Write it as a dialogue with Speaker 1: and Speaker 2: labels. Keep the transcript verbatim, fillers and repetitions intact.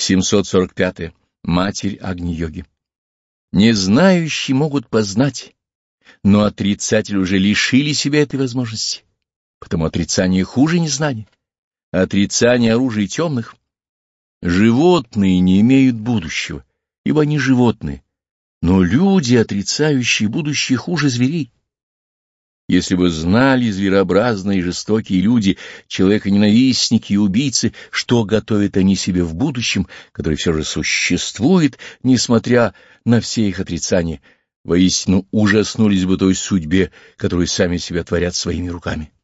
Speaker 1: семьсот сорок пятое. Матерь Агни-йоги. Незнающие могут познать, но отрицатели уже лишили себя этой возможности, потому отрицание хуже незнания. Отрицание оружия темных. Животные не имеют будущего, ибо они животные, но люди, отрицающие будущее, хуже зверей. Если бы знали зверообразные и жестокие люди, человеконенавистники и убийцы, что готовят они себе в будущем, которое все же существует, несмотря на все их отрицания, воистину ужаснулись бы той судьбе, которую сами себя творят своими руками.